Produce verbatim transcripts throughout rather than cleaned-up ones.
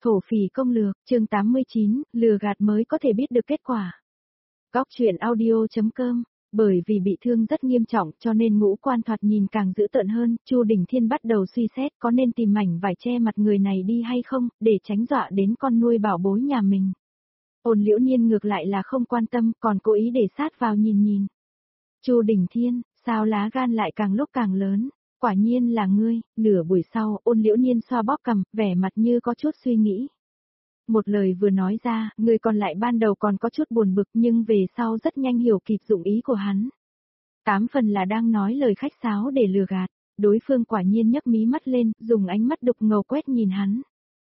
Thổ phỉ công lược, chương tám mươi chín, lừa gạt mới có thể biết được kết quả. Góc truyện audio chấm com, bởi vì bị thương rất nghiêm trọng cho nên ngũ quan thoạt nhìn càng dữ tợn hơn, Chu Đình Thiên bắt đầu suy xét có nên tìm mảnh vải che mặt người này đi hay không, để tránh dọa đến con nuôi bảo bối nhà mình. Ôn Liễu Nhiên ngược lại là không quan tâm, còn cố ý để sát vào nhìn nhìn. Chu Đình Thiên, sao lá gan lại càng lúc càng lớn? Quả nhiên là ngươi. Nửa buổi sau, Ôn Liễu Nhiên xoa bóp cằm, vẻ mặt như có chút suy nghĩ. Một lời vừa nói ra, người còn lại ban đầu còn có chút buồn bực nhưng về sau rất nhanh hiểu kịp dụng ý của hắn. Tám phần là đang nói lời khách sáo để lừa gạt, đối phương quả nhiên nhấc mí mắt lên, dùng ánh mắt đục ngầu quét nhìn hắn.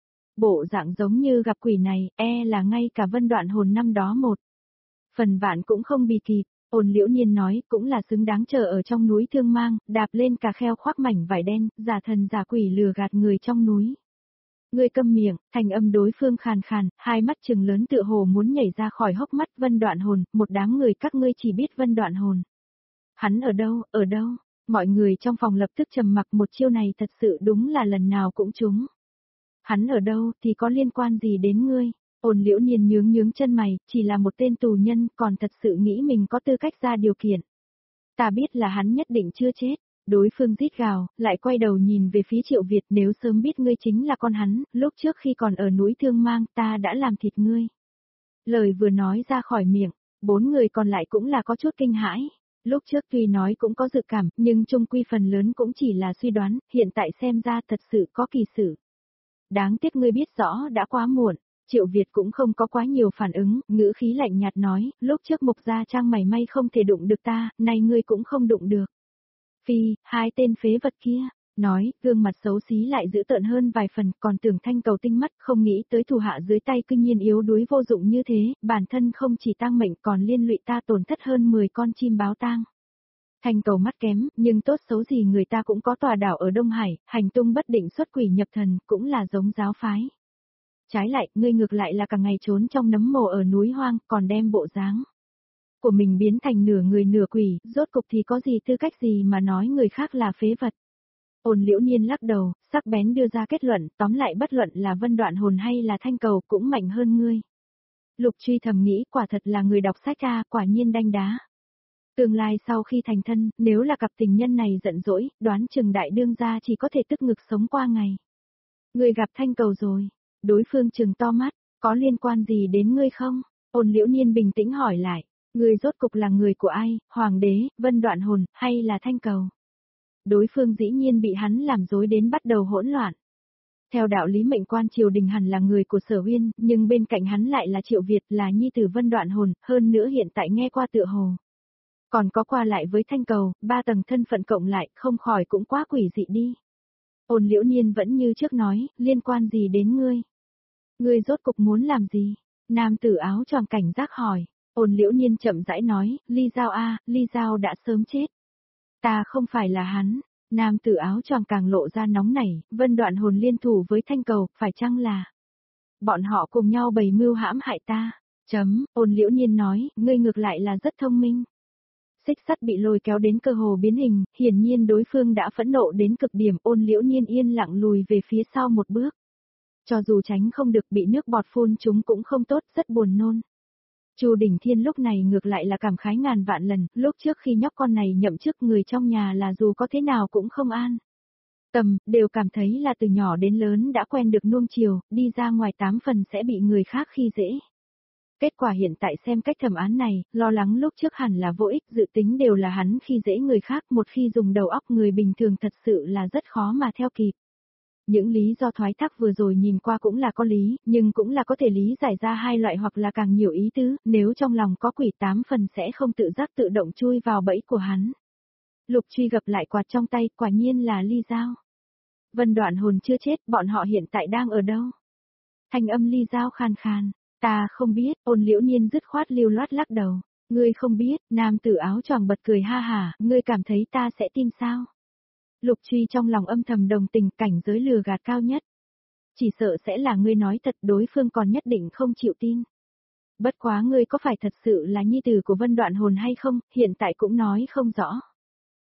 Bộ dạng giống như gặp quỷ này, e là ngay cả Vân Đoạn Hồn năm đó một phần vạn cũng không bị kịp. Ôn Liễu Nhiên nói, cũng là xứng đáng chờ ở trong núi Thương Mang, đạp lên cà kheo khoác mảnh vải đen, giả thần giả quỷ lừa gạt người trong núi. Ngươi câm miệng, thành âm đối phương khàn khàn, hai mắt trừng lớn tựa hồ muốn nhảy ra khỏi hốc mắt. Vân Đoạn Hồn, một đám người các ngươi chỉ biết Vân Đoạn Hồn. Hắn ở đâu, ở đâu? Mọi người trong phòng lập tức trầm mặc, một chiêu này thật sự đúng là lần nào cũng trúng. Hắn ở đâu thì có liên quan gì đến ngươi? Ôn Liễu Nhiên nhướng nhướng chân mày, chỉ là một tên tù nhân, còn thật sự nghĩ mình có tư cách ra điều kiện. Ta biết là hắn nhất định chưa chết. Đối phương rít gào, lại quay đầu nhìn về phía Triệu Việt, nếu sớm biết ngươi chính là con hắn, lúc trước khi còn ở núi Thương Mang ta đã làm thịt ngươi. Lời vừa nói ra khỏi miệng, bốn người còn lại cũng là có chút kinh hãi. Lúc trước tuy nói cũng có dự cảm, nhưng chung quy phần lớn cũng chỉ là suy đoán, hiện tại xem ra thật sự có kỳ sự. Đáng tiếc ngươi biết rõ đã quá muộn. Triệu Việt cũng không có quá nhiều phản ứng, ngữ khí lạnh nhạt nói, lúc trước Mục Gia Trang mày may không thể đụng được ta, nay ngươi cũng không đụng được. Phi, hai tên phế vật kia, nói, gương mặt xấu xí lại dữ tợn hơn vài phần, còn tưởng Thanh Cầu tinh mắt, không nghĩ tới thủ hạ dưới tay cư nhiên yếu đuối vô dụng như thế, bản thân không chỉ tang mệnh còn liên lụy ta tổn thất hơn mười con chim báo tang. Thanh Cầu mắt kém, nhưng tốt xấu gì người ta cũng có tòa đảo ở Đông Hải, hành tung bất định xuất quỷ nhập thần, cũng là giống giáo phái. Trái lại, ngươi ngược lại là cả ngày trốn trong nấm mồ ở núi hoang, còn đem bộ dáng của mình biến thành nửa người nửa quỷ, rốt cục thì có gì tư cách gì mà nói người khác là phế vật. Ôn Liễu Nhiên lắc đầu, sắc bén đưa ra kết luận, tóm lại bất luận là Vân Đoạn Hồn hay là Thanh Cầu cũng mạnh hơn ngươi. Lục Truy thầm nghĩ, quả thật là người đọc sách ra, quả nhiên đanh đá. Tương lai sau khi thành thân, nếu là cặp tình nhân này giận dỗi, đoán chừng đại đương gia chỉ có thể tức ngực sống qua ngày. Ngươi gặp Thanh Cầu rồi, đối phương trừng to mắt, có liên quan gì đến ngươi không? Ôn Liễu Nhiên bình tĩnh hỏi lại. Ngươi rốt cục là người của ai, Hoàng đế, Vân Đoạn Hồn, hay là Thanh Cầu? Đối phương dĩ nhiên bị hắn làm dối đến bắt đầu hỗn loạn. Theo đạo lý mệnh quan triều đình hẳn là người của Sở Uyên, nhưng bên cạnh hắn lại là Triệu Việt, là nhi tử Vân Đoạn Hồn, hơn nữa hiện tại nghe qua tựa hồ. Còn có qua lại với Thanh Cầu, ba tầng thân phận cộng lại, không khỏi cũng quá quỷ dị đi. Ôn Liễu Nhiên vẫn như trước nói, liên quan gì đến ngươi? Ngươi rốt cục muốn làm gì? Nam tử áo choàng cảnh giác hỏi. Ôn Liễu Nhiên chậm rãi nói, Ly Giao a, Ly Giao đã sớm chết. Ta không phải là hắn. Nam tử áo choàng càng lộ ra nóng nảy, Vân Đoạn Hồn liên thủ với Thanh Cầu, phải chăng là bọn họ cùng nhau bày mưu hãm hại ta? Chấm, Ôn Liễu Nhiên nói, ngươi ngược lại là rất thông minh. Xích sắt bị lôi kéo đến cơ hồ biến hình, hiển nhiên đối phương đã phẫn nộ đến cực điểm. Ôn Liễu Nhiên yên lặng lùi về phía sau một bước. Cho dù tránh không được bị nước bọt phun chúng cũng không tốt, rất buồn nôn. Chu Đình Thiên lúc này ngược lại là cảm khái ngàn vạn lần, lúc trước khi nhóc con này nhậm chức người trong nhà là dù có thế nào cũng không an tâm, đều cảm thấy là từ nhỏ đến lớn đã quen được nuông chiều, đi ra ngoài tám phần sẽ bị người khác khi dễ. Kết quả hiện tại xem cách thẩm án này, lo lắng lúc trước hẳn là vô ích, dự tính đều là hắn khi dễ người khác, một khi dùng đầu óc người bình thường thật sự là rất khó mà theo kịp. Những lý do thoái thác vừa rồi nhìn qua cũng là có lý, nhưng cũng là có thể lý giải ra hai loại hoặc là càng nhiều ý tứ, nếu trong lòng có quỷ tám phần sẽ không tự giác tự động chui vào bẫy của hắn. Lục Truy gập lại quạt trong tay, quả nhiên là Ly Giao. Vân Đoạn Hồn chưa chết, bọn họ hiện tại đang ở đâu? Thanh âm Ly Giao khàn khàn, ta không biết. Ôn Liễu Nhiên dứt khoát lưu loát lắc đầu. Ngươi không biết? Nam tử áo choàng bật cười ha hả, ngươi cảm thấy ta sẽ tin sao? Lục Truy trong lòng âm thầm đồng tình, cảnh giới lừa gạt cao nhất. Chỉ sợ sẽ là ngươi nói thật, đối phương còn nhất định không chịu tin. Bất quá ngươi có phải thật sự là nhi tử của Vân Đoạn Hồn hay không, hiện tại cũng nói không rõ.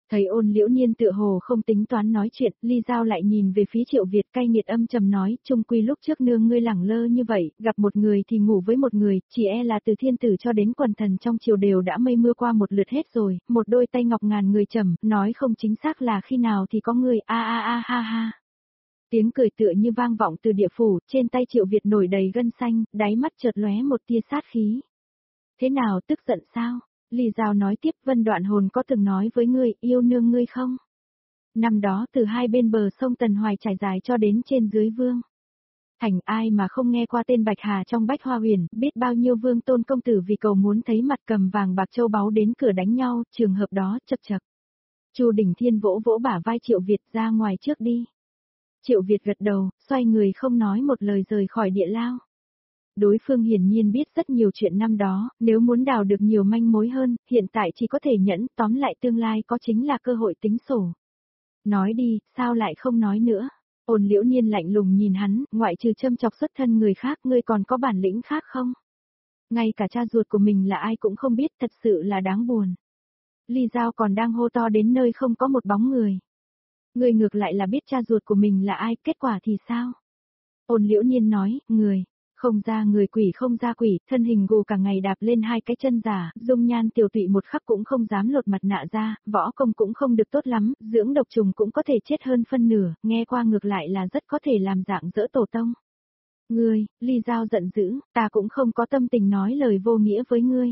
Thấy Ôn Liễu Niên tựa hồ không tính toán nói chuyện, Ly Giao lại nhìn về phía Triệu Việt cay nghiệt âm trầm nói, chung quy lúc trước nương ngươi lẳng lơ như vậy, gặp một người thì ngủ với một người, chỉ e là từ thiên tử cho đến quần thần trong triều đều đã mây mưa qua một lượt hết rồi, một đôi tay ngọc ngàn người trầm, nói không chính xác là khi nào thì có người, a a a ha ha. Tiếng cười tựa như vang vọng từ địa phủ, trên tay Triệu Việt nổi đầy gân xanh, đáy mắt chợt lóe một tia sát khí. Thế nào, tức giận sao? Ly Giao nói tiếp, Vân Đoạn Hồn có từng nói với ngươi, yêu nương ngươi không? Năm đó từ hai bên bờ sông Tần Hoài trải dài cho đến trên dưới vương. Thành ai mà không nghe qua tên Bạch Hà trong Bách Hoa Huyền, biết bao nhiêu vương tôn công tử vì cầu muốn thấy mặt cầm vàng bạc châu báu đến cửa đánh nhau, trường hợp đó chập chập. Chu Đình Thiên vỗ vỗ bả vai Triệu Việt ra ngoài trước đi. Triệu Việt gật đầu, xoay người không nói một lời rời khỏi địa lao. Đối phương hiển nhiên biết rất nhiều chuyện năm đó, nếu muốn đào được nhiều manh mối hơn, hiện tại chỉ có thể nhẫn, tóm lại tương lai có chính là cơ hội tính sổ. Nói đi, sao lại không nói nữa? Ôn Liễu Niên lạnh lùng nhìn hắn, ngoại trừ châm chọc xuất thân người khác, ngươi còn có bản lĩnh khác không? Ngay cả cha ruột của mình là ai cũng không biết, thật sự là đáng buồn. Ly Giao còn đang hô to đến nơi không có một bóng người. Ngươi ngược lại là biết cha ruột của mình là ai, kết quả thì sao? Ôn Liễu Niên nói, người. Không ra người quỷ không ra quỷ, thân hình gù cả ngày đạp lên hai cái chân giả, dung nhan tiểu tụy một khắc cũng không dám lột mặt nạ ra, võ công cũng không được tốt lắm, dưỡng độc trùng cũng có thể chết hơn phân nửa, nghe qua ngược lại là rất có thể làm dạng dỡ tổ tông. Ngươi, Ly Giao giận dữ, ta cũng không có tâm tình nói lời vô nghĩa với ngươi.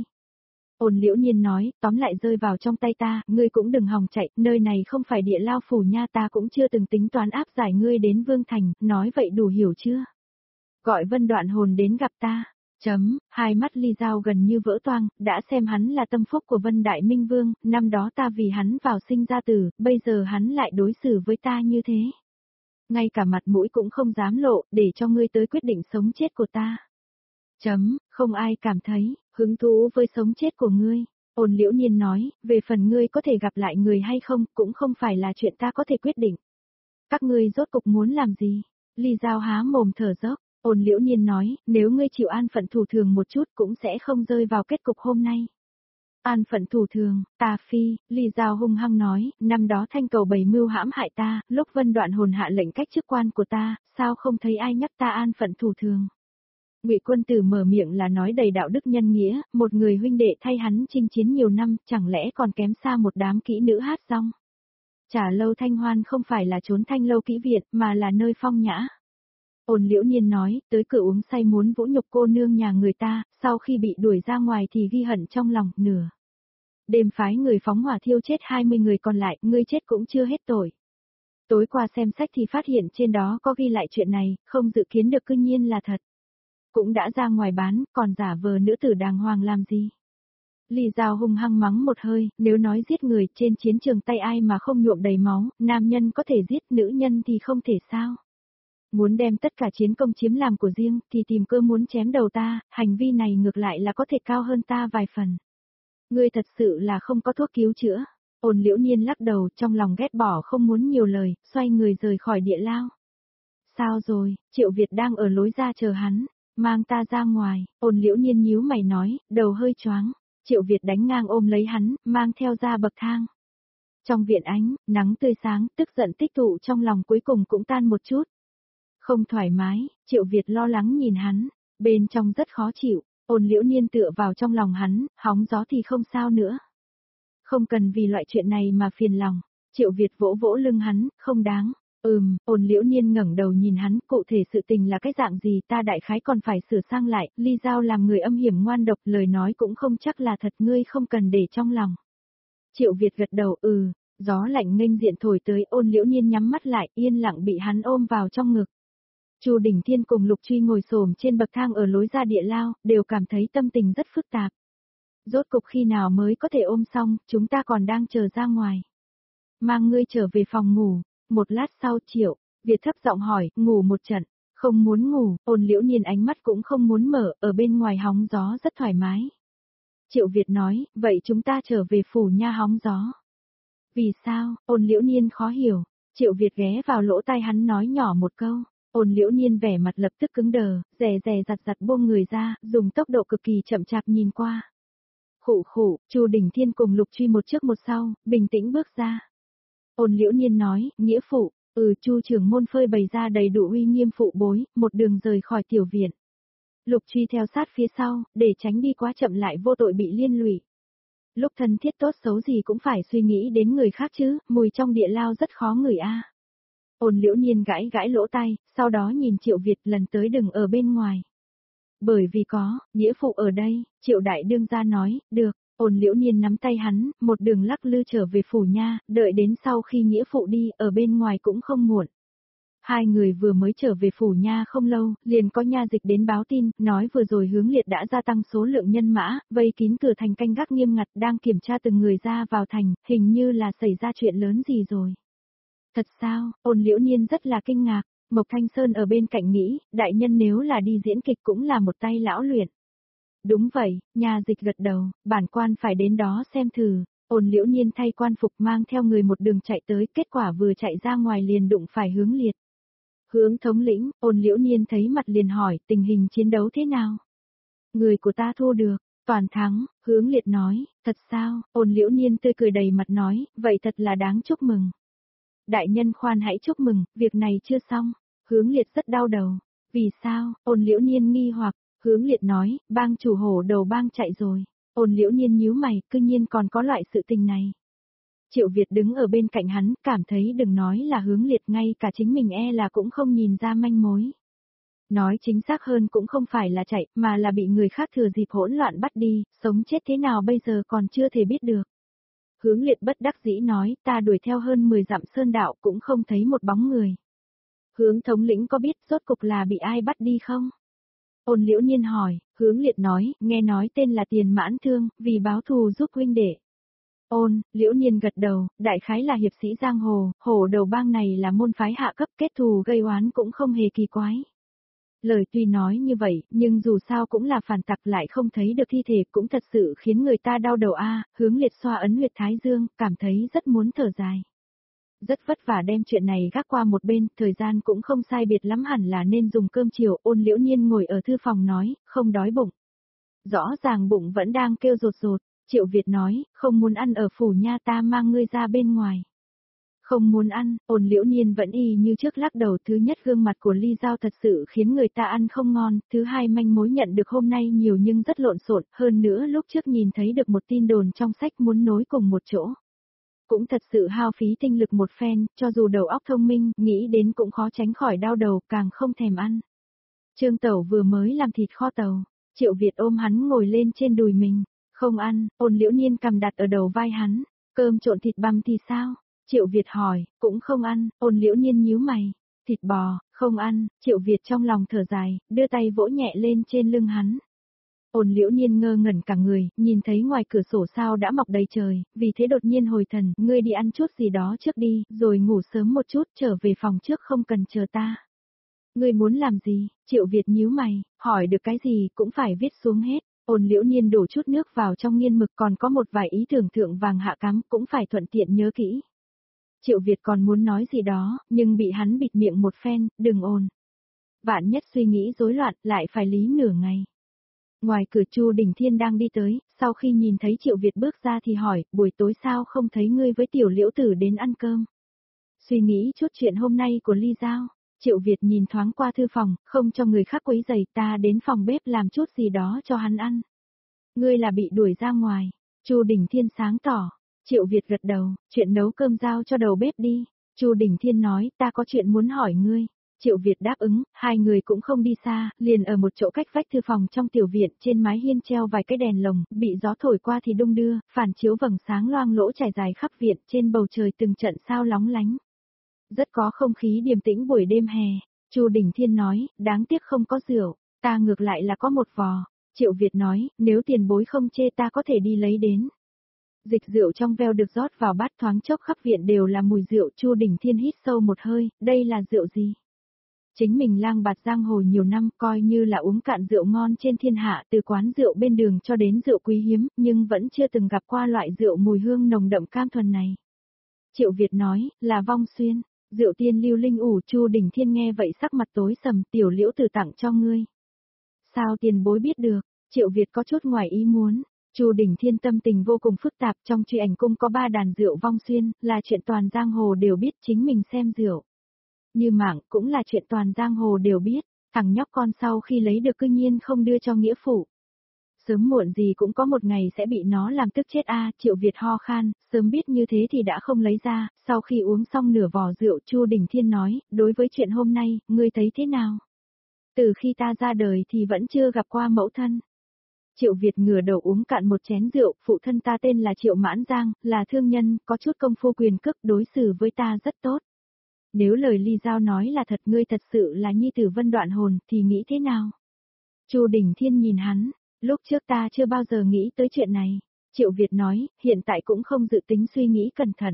Ôn Liễu Nhiên nói, tóm lại rơi vào trong tay ta, ngươi cũng đừng hòng chạy, nơi này không phải địa lao phủ nha, ta cũng chưa từng tính toán áp giải ngươi đến Vương Thành, nói vậy đủ hiểu chưa? Gọi Vân Đoạn Hồn đến gặp ta. Chấm, hai mắt Ly Giao gần như vỡ toang, đã xem hắn là tâm phúc của Vân Đại Minh Vương, năm đó ta vì hắn vào sinh ra tử, bây giờ hắn lại đối xử với ta như thế. Ngay cả mặt mũi cũng không dám lộ, để cho ngươi tới quyết định sống chết của ta. Chấm, không ai cảm thấy hứng thú với sống chết của ngươi. Ôn Liễu Nhiên nói, về phần ngươi có thể gặp lại người hay không, cũng không phải là chuyện ta có thể quyết định. Các ngươi rốt cục muốn làm gì? Ly Giao há mồm thở dốc. Ôn Liễu Nhiên nói, nếu ngươi chịu an phận thủ thường một chút cũng sẽ không rơi vào kết cục hôm nay. An phận thủ thường, ta phi, Ly Giao hung hăng nói, năm đó Thanh Cầu bày mưu hãm hại ta, lúc Vân Đoạn Hồn hạ lệnh cách chức quan của ta, sao không thấy ai nhắc ta an phận thủ thường. Ngụy Quân Tử mở miệng là nói đầy đạo đức nhân nghĩa, một người huynh đệ thay hắn chinh chiến nhiều năm, chẳng lẽ còn kém xa một đám kỹ nữ hát rong. Trà lâu Thanh Hoan không phải là trốn Thanh lâu kỹ viện, mà là nơi phong nhã. Ôn Liễu Nhiên nói, tới cửa uống say muốn vũ nhục cô nương nhà người ta, sau khi bị đuổi ra ngoài thì ghi hận trong lòng, nửa. Đêm phái người phóng hỏa thiêu chết hai mươi người còn lại, ngươi chết cũng chưa hết tội. Tối qua xem sách thì phát hiện trên đó có ghi lại chuyện này, không dự kiến được cư nhiên là thật. Cũng đã ra ngoài bán, còn giả vờ nữ tử đàng hoàng làm gì. Ly Giao hung hăng mắng một hơi, nếu nói giết người trên chiến trường tay ai mà không nhuộm đầy máu, nam nhân có thể giết, nữ nhân thì không thể sao. Muốn đem tất cả chiến công chiếm làm của riêng, thì tìm cơ muốn chém đầu ta, hành vi này ngược lại là có thể cao hơn ta vài phần. Ngươi thật sự là không có thuốc cứu chữa. Ôn Liễu Nhiên lắc đầu, trong lòng ghét bỏ không muốn nhiều lời, xoay người rời khỏi địa lao. Sao rồi, Triệu Việt đang ở lối ra chờ hắn, mang ta ra ngoài, Ôn Liễu Nhiên nhíu mày nói, đầu hơi choáng. Triệu Việt đánh ngang ôm lấy hắn, mang theo ra bậc thang. Trong viện ánh, nắng tươi sáng, tức giận tích tụ trong lòng cuối cùng cũng tan một chút. Không thoải mái, Triệu Việt lo lắng nhìn hắn, bên trong rất khó chịu, Ôn Liễu Nhiên tựa vào trong lòng hắn, hóng gió thì không sao nữa. Không cần vì loại chuyện này mà phiền lòng, Triệu Việt vỗ vỗ lưng hắn, không đáng. Ừm, Ôn Liễu Nhiên ngẩng đầu nhìn hắn, cụ thể sự tình là cái dạng gì ta đại khái còn phải sửa sang lại, Ly Giao làm người âm hiểm ngoan độc, lời nói cũng không chắc là thật, ngươi không cần để trong lòng. Triệu Việt gật đầu, ừ, gió lạnh nghênh diện thổi tới, Ôn Liễu Nhiên nhắm mắt lại, yên lặng bị hắn ôm vào trong ngực. Chu Đình Thiên cùng Lục Truy ngồi xổm trên bậc thang ở lối ra địa lao, đều cảm thấy tâm tình rất phức tạp. Rốt cục khi nào mới có thể ôm xong, chúng ta còn đang chờ ra ngoài. Mang ngươi trở về phòng ngủ. Một lát sau Triệu Việt thấp giọng hỏi, ngủ một trận, không muốn ngủ, Ôn Liễu Nhiên ánh mắt cũng không muốn mở, ở bên ngoài hóng gió rất thoải mái. Triệu Việt nói, vậy chúng ta trở về phủ nha hóng gió. Vì sao, Ôn Liễu Nhiên khó hiểu, Triệu Việt ghé vào lỗ tai hắn nói nhỏ một câu, Ôn Liễu Nhiên vẻ mặt lập tức cứng đờ, rè rè giặt giặt buông người ra, dùng tốc độ cực kỳ chậm chạp nhìn qua. Khụ khụ, Chu Đình Thiên cùng Lục Truy một trước một sau, bình tĩnh bước ra. Ôn Liễu Niên nói, nghĩa phụ, ừ Chu trưởng môn phơi bày ra đầy đủ uy nghiêm phụ bối, một đường rời khỏi tiểu viện. Lục Truy theo sát phía sau, để tránh đi quá chậm lại vô tội bị liên lụy. Lúc thân thiết tốt xấu gì cũng phải suy nghĩ đến người khác chứ, mùi trong địa lao rất khó ngửi a. Ôn Liễu Niên gãi gãi lỗ tai, sau đó nhìn Triệu Việt lần tới đừng ở bên ngoài. Bởi vì có, nghĩa phụ ở đây, Triệu Đại Đương gia nói, được, Ôn Liễu Niên nắm tay hắn, một đường lắc lư trở về phủ nha, đợi đến sau khi nghĩa phụ đi, ở bên ngoài cũng không muộn. Hai người vừa mới trở về phủ nha không lâu, liền có nha dịch đến báo tin, nói vừa rồi Hướng Liệt đã gia tăng số lượng nhân mã, vây kín cửa thành canh gác nghiêm ngặt đang kiểm tra từng người ra vào thành, hình như là xảy ra chuyện lớn gì rồi. Thật sao, Ôn Liễu Niên rất là kinh ngạc, Mộc Thanh Sơn ở bên cạnh nghĩ, đại nhân nếu là đi diễn kịch cũng là một tay lão luyện. Đúng vậy, nha dịch gật đầu, bản quan phải đến đó xem thử. Ôn Liễu Niên thay quan phục mang theo người một đường chạy tới, kết quả vừa chạy ra ngoài liền đụng phải Hướng Liệt. Hướng thống lĩnh, Ôn Liễu Niên thấy mặt liền hỏi, tình hình chiến đấu thế nào? Người của ta thua được, toàn thắng, Hướng Liệt nói, thật sao? Ôn Liễu Niên tươi cười đầy mặt nói, vậy thật là đáng chúc mừng. Đại nhân khoan hãy chúc mừng, việc này chưa xong. Hướng Liệt rất đau đầu. Vì sao? Ôn Liễu Niên nghi hoặc, Hướng Liệt nói, bang chủ hổ đầu bang chạy rồi. Ôn Liễu Niên nhíu mày, cư nhiên còn có loại sự tình này. Triệu Việt đứng ở bên cạnh hắn, cảm thấy đừng nói là Hướng Liệt, ngay cả chính mình e là cũng không nhìn ra manh mối. Nói chính xác hơn cũng không phải là chạy, mà là bị người khác thừa dịp hỗn loạn bắt đi, sống chết thế nào bây giờ còn chưa thể biết được. Hướng Liệt bất đắc dĩ nói, ta đuổi theo hơn mười dặm sơn đạo cũng không thấy một bóng người. Hướng thống lĩnh có biết rốt cục là bị ai bắt đi không? Ôn Liễu Niên hỏi, Hướng Liệt nói, nghe nói tên là Tiền Mãn Thương, vì báo thù giúp huynh đệ. Ôn, Liễu Niên gật đầu, đại khái là hiệp sĩ giang hồ, hổ đầu bang này là môn phái hạ cấp, kết thù gây oán cũng không hề kỳ quái. Lời tuy nói như vậy, nhưng dù sao cũng là phản tặc, lại không thấy được thi thể, cũng thật sự khiến người ta đau đầu a. Hướng Liệt xoa ấn huyệt thái dương, cảm thấy rất muốn thở dài. Rất vất vả đem chuyện này gác qua một bên, thời gian cũng không sai biệt lắm, hẳn là nên dùng cơm chiều. Ôn Liễu Niên ngồi ở thư phòng nói, không đói bụng. Rõ ràng bụng vẫn đang kêu rột rột. Triệu Việt nói, không muốn ăn ở phủ nha, ta mang ngươi ra bên ngoài. Không muốn ăn, Ôn Liễu Niên vẫn y như trước lắc đầu. Thứ nhất, gương mặt của Ly Giao thật sự khiến người ta ăn không ngon. Thứ hai, manh mối nhận được hôm nay nhiều nhưng rất lộn xộn. Hơn nữa lúc trước nhìn thấy được một tin đồn trong sách muốn nối cùng một chỗ. Cũng thật sự hao phí tinh lực một phen, cho dù đầu óc thông minh, nghĩ đến cũng khó tránh khỏi đau đầu, càng không thèm ăn. Trương Tẩu vừa mới làm thịt kho tàu. Triệu Việt ôm hắn ngồi lên trên đùi mình. Không ăn, Ôn Liễu Niên cầm đặt ở đầu vai hắn. Cơm trộn thịt băm thì sao? Triệu Việt hỏi, cũng không ăn. Ôn Liễu Niên nhíu mày. Thịt bò, không ăn. Triệu Việt trong lòng thở dài, đưa tay vỗ nhẹ lên trên lưng hắn. Ôn Liễu Niên ngơ ngẩn cả người, nhìn thấy ngoài cửa sổ sao đã mọc đầy trời, vì thế đột nhiên hồi thần, ngươi đi ăn chút gì đó trước đi, rồi ngủ sớm một chút, trở về phòng trước không cần chờ ta. Ngươi muốn làm gì? Triệu Việt nhíu mày, hỏi được cái gì cũng phải viết xuống hết. Ôn Liễu Niên đổ chút nước vào trong nghiên mực, còn có một vài ý tưởng thượng vàng hạ cám, cũng phải thuận tiện nhớ kỹ. Triệu Việt còn muốn nói gì đó, nhưng bị hắn bịt miệng một phen, đừng ồn. Vạn nhất suy nghĩ rối loạn, lại phải lý nửa ngày. Ngoài cửa Chu Đình Thiên đang đi tới, sau khi nhìn thấy Triệu Việt bước ra thì hỏi, buổi tối sao không thấy ngươi với tiểu Liễu Tử đến ăn cơm? Suy nghĩ chút chuyện hôm nay của Ly Giao. Triệu Việt nhìn thoáng qua thư phòng, không cho người khác quấy rầy, ta đến phòng bếp làm chút gì đó cho hắn ăn. Ngươi là bị đuổi ra ngoài. Chu Đình Thiên sáng tỏ. Triệu Việt gật đầu, chuyện nấu cơm giao cho đầu bếp đi. Chu Đình Thiên nói, ta có chuyện muốn hỏi ngươi. Triệu Việt đáp ứng, hai người cũng không đi xa, liền ở một chỗ cách vách thư phòng trong tiểu viện, trên mái hiên treo vài cái đèn lồng, bị gió thổi qua thì đung đưa, phản chiếu vầng sáng loang lỗ trải dài khắp viện, trên bầu trời từng trận sao lóng lánh. Rất có không khí điềm tĩnh buổi đêm hè. Chu Đình Thiên nói, đáng tiếc không có rượu, ta ngược lại là có một vò. Triệu Việt nói, nếu tiền bối không chê ta có thể đi lấy đến. Dịch rượu trong veo được rót vào bát, thoáng chốc khắp viện đều là mùi rượu. Chu Đình Thiên hít sâu một hơi, đây là rượu gì? Chính mình lang bạt giang hồ nhiều năm, coi như là uống cạn rượu ngon trên thiên hạ, từ quán rượu bên đường cho đến rượu quý hiếm, nhưng vẫn chưa từng gặp qua loại rượu mùi hương nồng đậm cam thuần này. Triệu Việt nói, là Vong Xuyên, rượu tiên lưu linh ủ. Chu Đình Thiên nghe vậy sắc mặt tối sầm, tiểu Liễu Tử tặng cho ngươi. Sao tiền bối biết được? Triệu Việt có chút ngoài ý muốn. Chu Đình Thiên tâm tình vô cùng phức tạp, trong truy ảnh cung có ba đàn rượu vong xuyên, là chuyện toàn giang hồ đều biết chính mình xem rượu. Như Mạng cũng là chuyện toàn giang hồ đều biết, thằng nhóc con sau khi lấy được cư nhiên không đưa cho nghĩa phụ. Sớm muộn gì cũng có một ngày sẽ bị nó làm tức chết a. Triệu Việt ho khan, sớm biết như thế thì đã không lấy ra, sau khi uống xong nửa vò rượu Chu Đình Thiên nói, đối với chuyện hôm nay, ngươi thấy thế nào? Từ khi ta ra đời thì vẫn chưa gặp qua mẫu thân. Triệu Việt ngửa đầu uống cạn một chén rượu, phụ thân ta tên là Triệu Mãn Giang, là thương nhân, có chút công phu quyền cước, đối xử với ta rất tốt. Nếu lời Ly Giao nói là thật, ngươi thật sự là nhi tử Vân Đoạn Hồn, thì nghĩ thế nào? Chu Đình Thiên nhìn hắn, lúc trước ta chưa bao giờ nghĩ tới chuyện này. Triệu Việt nói, hiện tại cũng không dự tính suy nghĩ cẩn thận.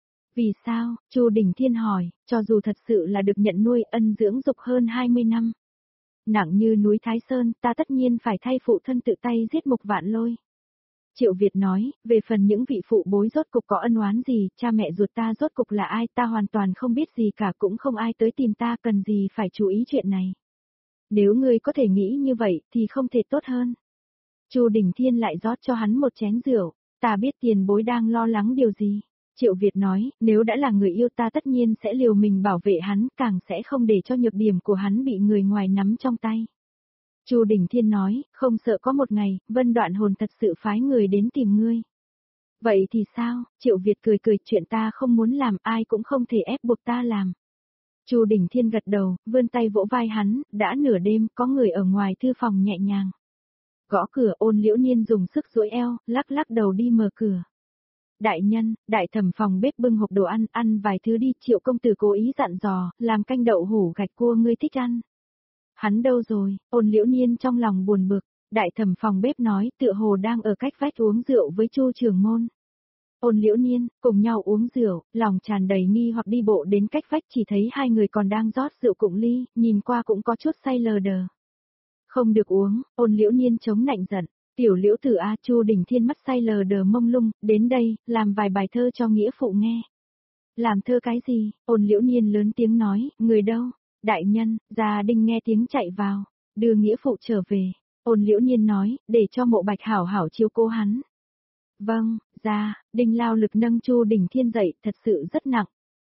Vì sao? Chu Đình Thiên hỏi, cho dù thật sự là được nhận nuôi ân dưỡng dục hơn hai mươi năm. Nặng như núi Thái Sơn, ta tất nhiên phải thay phụ thân tự tay giết Mục Vạn Lôi. Triệu Việt nói, về phần những vị phụ bối rốt cục có ân oán gì, cha mẹ ruột ta rốt cục là ai, ta hoàn toàn không biết gì cả, cũng không ai tới tìm ta, cần gì phải chú ý chuyện này. Nếu ngươi có thể nghĩ như vậy, thì không thể tốt hơn. Chu Đình Thiên lại rót cho hắn một chén rượu, ta biết tiền bối đang lo lắng điều gì. Triệu Việt nói, nếu đã là người yêu ta tất nhiên sẽ liều mình bảo vệ hắn, càng sẽ không để cho nhược điểm của hắn bị người ngoài nắm trong tay. Chu Đình Thiên nói, không sợ có một ngày, Vân Đoạn Hồn thật sự phái người đến tìm ngươi. Vậy thì sao? Triệu Việt cười cười, chuyện ta không muốn làm, ai cũng không thể ép buộc ta làm. Chu Đình Thiên gật đầu, vươn tay vỗ vai hắn, đã nửa đêm, có người ở ngoài thư phòng nhẹ nhàng. Gõ cửa, Ôn Liễu Niên dùng sức duỗi eo, lắc lắc đầu đi mở cửa. Đại nhân, đại thẩm phòng bếp bưng hộp đồ ăn, ăn vài thứ đi, Triệu công tử cố ý dặn dò, làm canh đậu hủ gạch cua ngươi thích ăn. Hắn đâu rồi? Ôn Liễu Niên trong lòng buồn bực, đại thẩm phòng bếp nói, tựa hồ đang ở cách vách uống rượu với Chu trưởng môn. Ôn Liễu Niên, cùng nhau uống rượu, lòng tràn đầy nghi hoặc đi bộ đến cách vách chỉ thấy hai người còn đang rót rượu cụng ly, nhìn qua cũng có chút say lờ đờ. Không được uống, Ôn Liễu Niên chống nạnh giận. Tiểu Liễu tử a. Chu Đình Thiên mắt say lờ đờ mông lung, đến đây, làm vài bài thơ cho nghĩa phụ nghe. Làm thơ cái gì? Ôn Liễu Niên lớn tiếng nói, người đâu? Đại nhân, gia đình nghe tiếng chạy vào, đưa nghĩa phụ trở về. Ôn Liễu Niên nói, để cho Mộ Bạch hảo hảo chiếu cố hắn. Vâng, gia đình lao lực nâng Chu Đình Thiên dậy, thật sự rất nặng.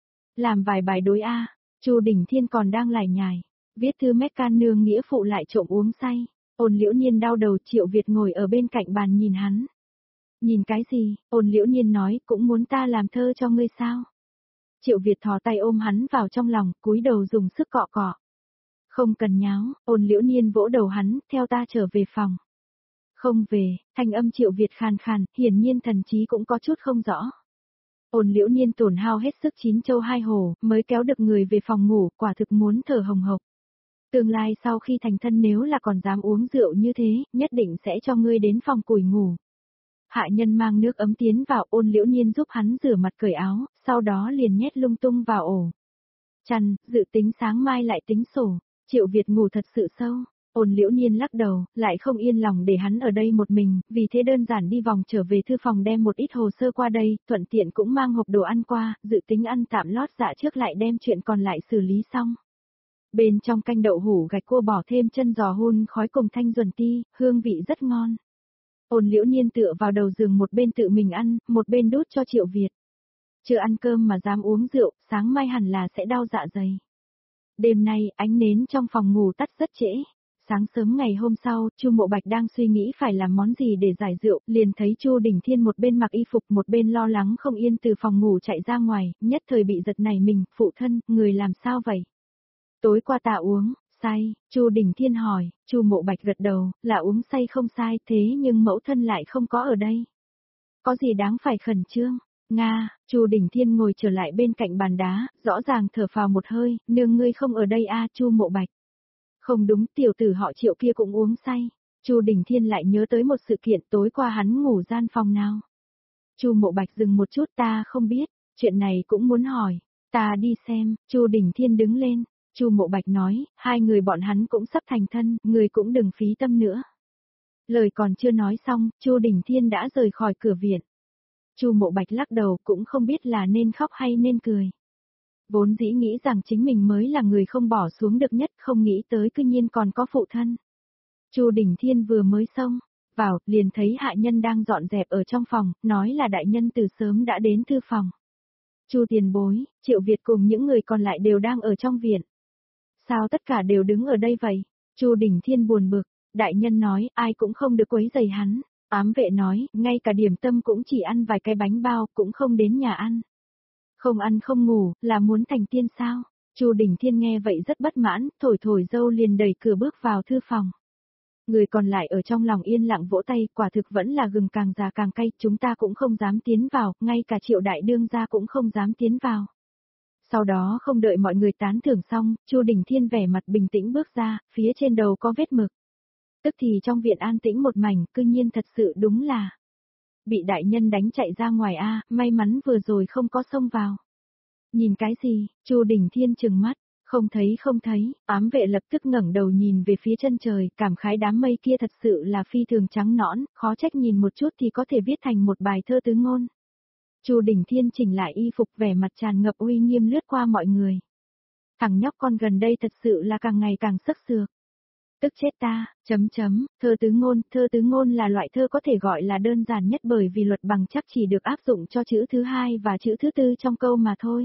Làm vài bài đối a. Chu Đình Thiên còn đang lải nhải, viết thư mét can nương nghĩa phụ lại trộm uống say. Ôn Liễu Niên đau đầu, Triệu Việt ngồi ở bên cạnh bàn nhìn hắn. Nhìn cái gì? Ôn Liễu Niên nói, cũng muốn ta làm thơ cho ngươi sao? Triệu Việt thò tay ôm hắn vào trong lòng, cúi đầu dùng sức cọ cọ. Không cần nháo, Ôn Liễu Niên vỗ đầu hắn, theo ta trở về phòng. Không về, thanh âm Triệu Việt khàn khàn, hiển nhiên thần trí cũng có chút không rõ. Ôn Liễu Niên tổn hao hết sức chín châu hai hổ, mới kéo được người về phòng ngủ, quả thực muốn thở hồng hộc. Tương lai sau khi thành thân nếu là còn dám uống rượu như thế, nhất định sẽ cho ngươi đến phòng củi ngủ. Hạ nhân mang nước ấm tiến vào, Ôn Liễu Niên giúp hắn rửa mặt cởi áo, sau đó liền nhét lung tung vào ổ chăn, dự tính sáng mai lại tính sổ. Triệu Việt ngủ thật sự sâu. Ôn Liễu Niên lắc đầu, lại không yên lòng để hắn ở đây một mình, vì thế đơn giản đi vòng trở về thư phòng đem một ít hồ sơ qua đây, thuận tiện cũng mang hộp đồ ăn qua, dự tính ăn tạm lót dạ trước lại đem chuyện còn lại xử lý xong. Bên trong canh đậu hủ gạch cua bỏ thêm chân giò hun khói cùng thanh duẩn ti, hương vị rất ngon. Ôn Liễu Niên tựa vào đầu giường một bên tự mình ăn, một bên đút cho Triệu Việt. Chưa ăn cơm mà dám uống rượu, sáng mai hẳn là sẽ đau dạ dày. Đêm nay, ánh nến trong phòng ngủ tắt rất trễ. Sáng sớm ngày hôm sau, Chu Mộ Bạch đang suy nghĩ phải làm món gì để giải rượu, liền thấy Chu Đình Thiên một bên mặc y phục một bên lo lắng không yên từ phòng ngủ chạy ra ngoài, nhất thời bị giật nảy mình, phụ thân, người làm sao vậy? Tối qua ta uống, say, Chu Đình Thiên hỏi, Chu Mộ Bạch gật đầu, là uống say không sai, thế nhưng mẫu thân lại không có ở đây. Có gì đáng phải khẩn trương? Nga, Chu Đình Thiên ngồi trở lại bên cạnh bàn đá, rõ ràng thở phào một hơi, nương ngươi không ở đây a. Chu Mộ Bạch. Không đúng, tiểu tử họ Triệu kia cũng uống say. Chu Đình Thiên lại nhớ tới một sự kiện, tối qua hắn ngủ gian phòng nào. Chu Mộ Bạch dừng một chút, ta không biết, chuyện này cũng muốn hỏi, ta đi xem. Chu Đình Thiên đứng lên. Chu Mộ Bạch nói, hai người bọn hắn cũng sắp thành thân, người cũng đừng phí tâm nữa. Lời còn chưa nói xong, Chu Đình Thiên đã rời khỏi cửa viện. Chu Mộ Bạch lắc đầu, cũng không biết là nên khóc hay nên cười. Vốn dĩ nghĩ rằng chính mình mới là người không bỏ xuống được nhất, không nghĩ tới cư nhiên còn có phụ thân. Chu Đình Thiên vừa mới xong, Vào, liền thấy hạ nhân đang dọn dẹp ở trong phòng, nói là đại nhân từ sớm đã đến thư phòng. Chu tiền bối, Triệu Việt cùng những người còn lại đều đang ở trong viện. Sao tất cả đều đứng ở đây vậy? Chu Đình Thiên buồn bực, đại nhân nói ai cũng không được quấy rầy hắn. Ám vệ nói, ngay cả điểm tâm cũng chỉ ăn vài cái bánh bao, cũng không đến nhà ăn. Không ăn không ngủ, là muốn thành tiên sao? Chu Đình Thiên nghe vậy rất bất mãn, thổi thổi dâu liền đẩy cửa bước vào thư phòng. Người còn lại ở trong lòng yên lặng vỗ tay, quả thực vẫn là gừng càng già càng cay, chúng ta cũng không dám tiến vào, ngay cả Triệu đại đương gia cũng không dám tiến vào. Sau đó không đợi mọi người tán thưởng xong, Chu Đình Thiên vẻ mặt bình tĩnh bước ra, phía trên đầu có vết mực. Tức thì trong viện an tĩnh một mảnh, cư nhiên thật sự đúng là bị đại nhân đánh chạy ra ngoài a, may mắn vừa rồi không có xông vào. Nhìn cái gì? Chu Đình Thiên trừng mắt, không thấy không thấy, ám vệ lập tức ngẩng đầu nhìn về phía chân trời, cảm khái đám mây kia thật sự là phi thường trắng nõn, khó trách nhìn một chút thì có thể viết thành một bài thơ tứ ngôn. Chu Đình Thiên chỉnh lại y phục, vẻ mặt tràn ngập uy nghiêm lướt qua mọi người. Thằng nhóc con gần đây thật sự là càng ngày càng sắc sược. Tức chết ta, chấm chấm, thơ tứ ngôn, thơ tứ ngôn là loại thơ có thể gọi là đơn giản nhất bởi vì luật bằng chắc chỉ được áp dụng cho chữ thứ hai và chữ thứ tư trong câu mà thôi.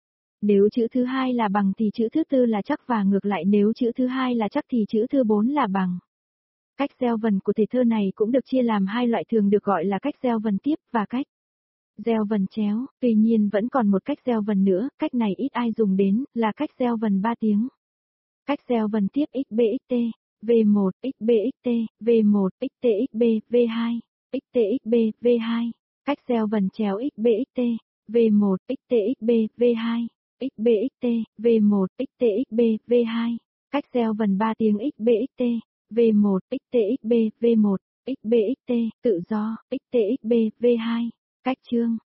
Nếu chữ thứ hai là bằng thì chữ thứ tư là chắc và ngược lại nếu chữ thứ hai là chắc thì chữ thứ bốn là bằng. Cách gieo vần của thể thơ này cũng được chia làm hai loại thường được gọi là cách gieo vần tiếp và cách gieo vần chéo, tuy nhiên vẫn còn một cách gieo vần nữa, cách này ít ai dùng đến, là cách gieo vần ba tiếng. Cách gieo vần tiếp xbxt, v một, xbxt, v một, xtxb, v hai, xtxb, v hai. Cách gieo vần chéo xbxt, v một, xtxb, v hai, xbxt, v một, xtxb, v hai. Cách gieo vần ba tiếng xbxt, v một, xtxb, v một, xbxt, tự do, xtxb, v hai. Cách chương